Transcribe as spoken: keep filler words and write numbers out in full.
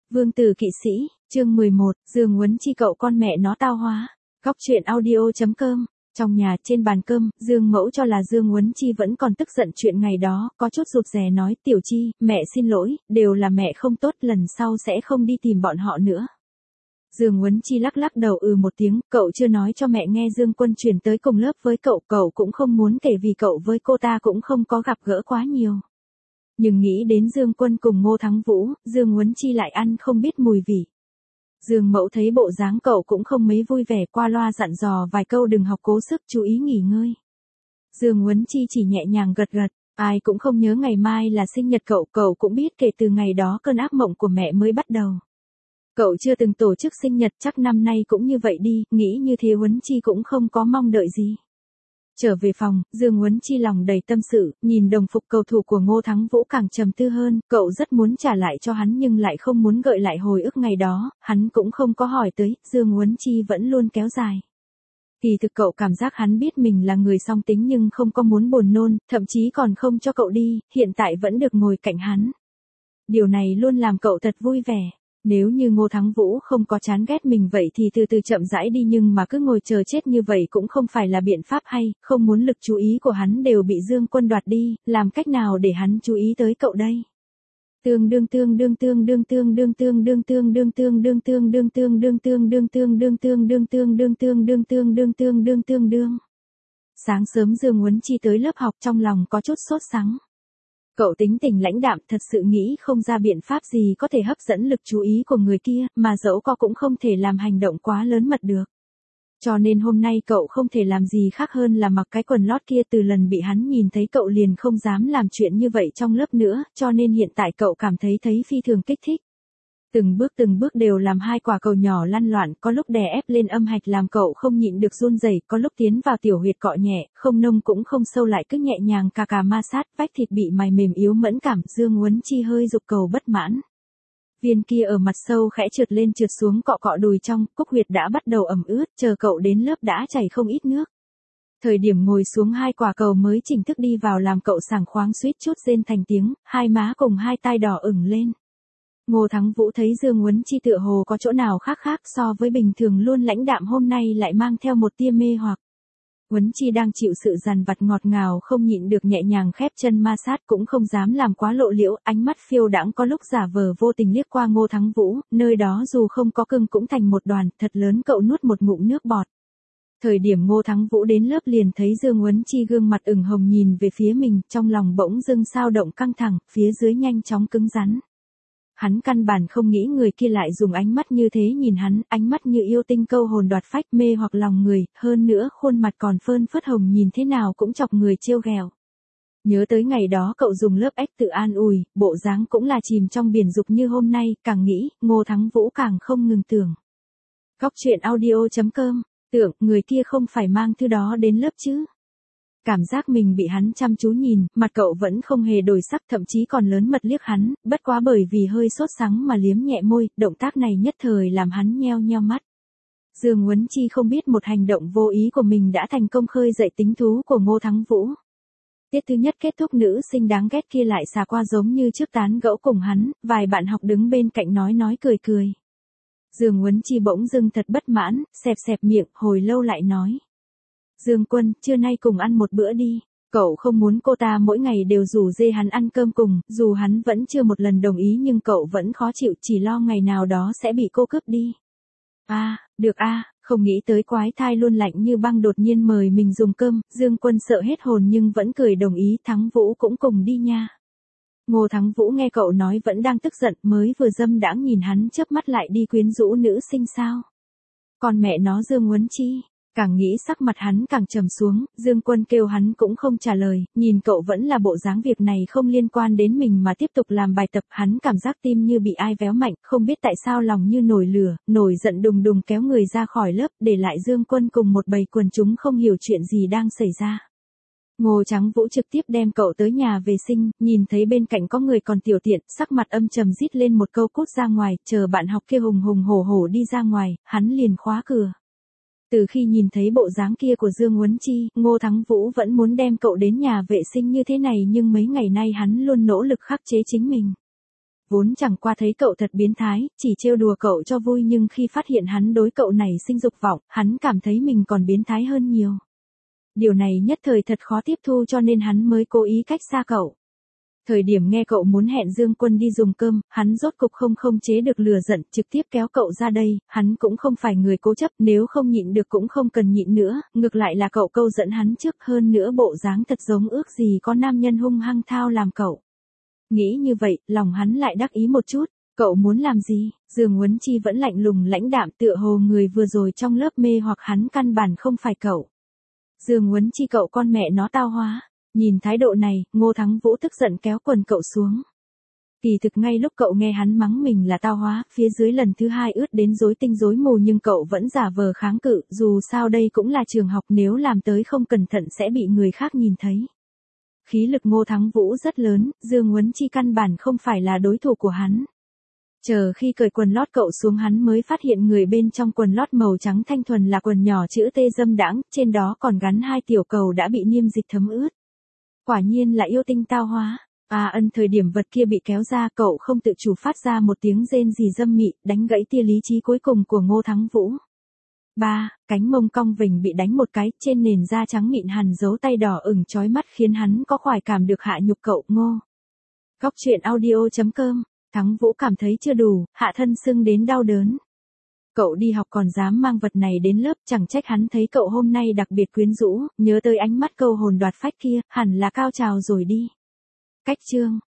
Vương tử kỵ sĩ, chương mười một, Dương Huấn Chi cậu con mẹ nó tao hóa. Góc truyện audio chấm com. Trong nhà, trên bàn cơm, Dương Mẫu cho là Dương Huấn Chi vẫn còn tức giận chuyện ngày đó, có chút rụt rè nói, Tiểu Chi, mẹ xin lỗi, đều là mẹ không tốt, lần sau sẽ không đi tìm bọn họ nữa. Dương Huấn Chi lắc lắc đầu ừ một tiếng, cậu chưa nói cho mẹ nghe Dương Quân chuyển tới cùng lớp với cậu, cậu cũng không muốn kể vì cậu với cô ta cũng không có gặp gỡ quá nhiều. Nhưng nghĩ đến Dương Quân cùng Ngô Thắng Vũ, Dương Huấn Chi lại ăn không biết mùi vị. Dương Mẫu thấy bộ dáng cậu cũng không mấy vui vẻ, qua loa dặn dò vài câu đừng học cố sức, chú ý nghỉ ngơi. Dương Huấn Chi chỉ nhẹ nhàng gật gật, ai cũng không nhớ ngày mai là sinh nhật cậu, cậu cũng biết kể từ ngày đó cơn ác mộng của mẹ mới bắt đầu. Cậu chưa từng tổ chức sinh nhật, chắc năm nay cũng như vậy đi, nghĩ như thế Huấn Chi cũng không có mong đợi gì. Trở về phòng, Dương Huấn Chi lòng đầy tâm sự, nhìn đồng phục cầu thủ của Ngô Thắng Vũ càng trầm tư hơn, cậu rất muốn trả lại cho hắn nhưng lại không muốn gợi lại hồi ức ngày đó, hắn cũng không có hỏi tới, Dương Huấn Chi vẫn luôn kéo dài. Kỳ thực cậu cảm giác hắn biết mình là người song tính nhưng không có muốn buồn nôn, thậm chí còn không cho cậu đi, hiện tại vẫn được ngồi cạnh hắn. Điều này luôn làm cậu thật vui vẻ. Nếu như Ngô Thắng Vũ không có chán ghét mình vậy thì từ từ chậm rãi đi, nhưng mà cứ ngồi chờ chết như vậy cũng không phải là biện pháp hay, không muốn lực chú ý của hắn đều bị Dương Quân đoạt đi, làm cách nào để hắn chú ý tới cậu đây? Tương đương tương đương tương đương tương đương tương đương tương đương tương đương tương đương tương đương tương đương tương đương tương đương tương đương tương đương tương đương tương đương tương đương. Sáng sớm Dương Huấn Chi tới lớp học trong lòng có chút sốt sắng. Cậu tính tình lãnh đạm, thật sự nghĩ không ra biện pháp gì có thể hấp dẫn lực chú ý của người kia, mà dẫu có cũng không thể làm hành động quá lớn mật được. Cho nên hôm nay cậu không thể làm gì khác hơn là mặc cái quần lót kia, từ lần bị hắn nhìn thấy cậu liền không dám làm chuyện như vậy trong lớp nữa, cho nên hiện tại cậu cảm thấy thấy phi thường kích thích. Từng bước từng bước đều làm hai quả cầu nhỏ lăn loạn, có lúc đè ép lên âm hạch làm cậu không nhịn được run rẩy, có lúc tiến vào tiểu huyệt cọ nhẹ, không nông cũng không sâu lại cứ nhẹ nhàng cà cà ma sát, vách thịt bị mài mềm yếu mẫn cảm, Dương Huấn Chi hơi dục cầu bất mãn. Viên kia ở mặt sâu khẽ trượt lên trượt xuống cọ cọ đùi trong, cúc huyệt đã bắt đầu ẩm ướt, chờ cậu đến lớp đã chảy không ít nước. Thời điểm ngồi xuống hai quả cầu mới chính thức đi vào làm cậu sảng khoáng suýt chút rên thành tiếng, hai má cùng hai tai đỏ ửng lên. Ngô Thắng Vũ thấy Dương Huấn Chi tựa hồ có chỗ nào khác khác so với bình thường luôn lãnh đạm, hôm nay lại mang theo một tia mê hoặc. Huấn Chi đang chịu sự dằn vặt ngọt ngào không nhịn được nhẹ nhàng khép chân ma sát, cũng không dám làm quá lộ liễu, ánh mắt phiêu đãng có lúc giả vờ vô tình liếc qua Ngô Thắng Vũ, nơi đó dù không có cưng cũng thành một đoàn, thật lớn, cậu nuốt một ngụm nước bọt. Thời điểm Ngô Thắng Vũ đến lớp liền thấy Dương Huấn Chi gương mặt ửng hồng nhìn về phía mình, trong lòng bỗng dưng sao động căng thẳng, phía dưới nhanh chóng cứng rắn. Hắn căn bản không nghĩ người kia lại dùng ánh mắt như thế nhìn hắn, ánh mắt như yêu tinh câu hồn đoạt phách, mê hoặc lòng người, hơn nữa khuôn mặt còn phơn phớt hồng, nhìn thế nào cũng chọc người trêu ghẹo. Nhớ tới ngày đó cậu dùng lớp ếch tự an ủi, bộ dáng cũng là chìm trong biển dục như hôm nay, càng nghĩ, Ngô Thắng Vũ càng không ngừng tưởng. Góc truyện audio chấm com, tưởng, người kia không phải mang thứ đó đến lớp chứ. Cảm giác mình bị hắn chăm chú nhìn, mặt cậu vẫn không hề đổi sắc, thậm chí còn lớn mật liếc hắn, bất quá bởi vì hơi sốt sắng mà liếm nhẹ môi, động tác này nhất thời làm hắn nheo nheo mắt. Dương Huấn Chi không biết một hành động vô ý của mình đã thành công khơi dậy tính thú của Ngô Thắng Vũ. Tiết thứ nhất kết thúc, nữ sinh đáng ghét kia lại xà qua giống như trước tán gẫu cùng hắn, vài bạn học đứng bên cạnh nói nói cười cười. Dương Huấn Chi bỗng dưng thật bất mãn, xẹp xẹp miệng, hồi lâu lại nói. Dương Quân, trưa nay cùng ăn một bữa đi. Cậu không muốn cô ta mỗi ngày đều rủ dê hắn ăn cơm cùng, dù hắn vẫn chưa một lần đồng ý nhưng cậu vẫn khó chịu, chỉ lo ngày nào đó sẽ bị cô cướp đi. A, à, được a, à, không nghĩ tới quái thai luôn lạnh như băng đột nhiên mời mình dùng cơm, Dương Quân sợ hết hồn nhưng vẫn cười đồng ý, Thắng Vũ cũng cùng đi nha. Ngô Thắng Vũ nghe cậu nói vẫn đang tức giận, mới vừa dâm đãng nhìn hắn chớp mắt lại đi quyến rũ nữ sinh sao. Còn mẹ nó Dương Huấn Chi. Càng nghĩ sắc mặt hắn càng trầm xuống, Dương Quân kêu hắn cũng không trả lời, nhìn cậu vẫn là bộ dáng việc này không liên quan đến mình mà tiếp tục làm bài tập, hắn cảm giác tim như bị ai véo mạnh, không biết tại sao lòng như nổi lửa, nổi giận đùng đùng kéo người ra khỏi lớp, để lại Dương Quân cùng một bầy quần chúng không hiểu chuyện gì đang xảy ra. Ngô Trắng Vũ trực tiếp đem cậu tới nhà vệ sinh, nhìn thấy bên cạnh có người còn tiểu tiện, sắc mặt âm trầm rít lên một câu cút ra ngoài, chờ bạn học kia hùng hùng hổ hổ đi ra ngoài, hắn liền khóa cửa. Từ khi nhìn thấy bộ dáng kia của Dương Huấn Chi, Ngô Thắng Vũ vẫn muốn đem cậu đến nhà vệ sinh như thế này nhưng mấy ngày nay hắn luôn nỗ lực khắc chế chính mình. vốn chẳng qua thấy cậu thật biến thái, chỉ trêu đùa cậu cho vui nhưng khi phát hiện hắn đối cậu này sinh dục vọng, hắn cảm thấy mình còn biến thái hơn nhiều. Điều này nhất thời thật khó tiếp thu cho nên hắn mới cố ý cách xa cậu. Thời điểm nghe cậu muốn hẹn Dương Quân đi dùng cơm, hắn rốt cục không không chế được lửa giận, trực tiếp kéo cậu ra đây, hắn cũng không phải người cố chấp, nếu không nhịn được cũng không cần nhịn nữa, ngược lại là cậu câu dẫn hắn trước, hơn nữa bộ dáng thật giống ước gì có nam nhân hung hăng thao làm cậu. Nghĩ như vậy, lòng hắn lại đắc ý một chút, cậu muốn làm gì? Dương Huấn Chi vẫn lạnh lùng lãnh đạm tựa hồ người vừa rồi trong lớp mê hoặc hắn căn bản không phải cậu. Dương Huấn Chi cậu con mẹ nó tao hóa. Nhìn thái độ này, Ngô Thắng Vũ tức giận kéo quần cậu xuống. Kỳ thực ngay lúc cậu nghe hắn mắng mình là tao hóa, phía dưới lần thứ hai ướt đến rối tinh rối mù nhưng cậu vẫn giả vờ kháng cự, dù sao đây cũng là trường học, nếu làm tới không cẩn thận sẽ bị người khác nhìn thấy. Khí lực Ngô Thắng Vũ rất lớn, Dương Huấn Chi căn bản không phải là đối thủ của hắn. Chờ khi cởi quần lót cậu xuống hắn mới phát hiện người bên trong quần lót màu trắng thanh thuần là quần nhỏ chữ T dâm đãng, trên đó còn gắn hai tiểu cầu đã bị niêm dịch thấm ướt. Quả nhiên là yêu tinh tao hóa. À ân thời điểm vật kia bị kéo ra cậu không tự chủ phát ra một tiếng rên rỉ dâm mị, đánh gãy tia lý trí cuối cùng của Ngô Thắng Vũ. ba. Cánh mông cong vểnh bị đánh một cái, trên nền da trắng mịn hằn dấu tay đỏ ửng chói mắt khiến hắn có khoái cảm được hạ nhục cậu. Ngô. Góc truyện audio chấm com. Thắng Vũ cảm thấy chưa đủ, hạ thân sưng đến đau đớn. Cậu đi học còn dám mang vật này đến lớp, chẳng trách hắn thấy cậu hôm nay đặc biệt quyến rũ, nhớ tới ánh mắt câu hồn đoạt phách kia, hẳn là cao trào rồi đi. Cách chương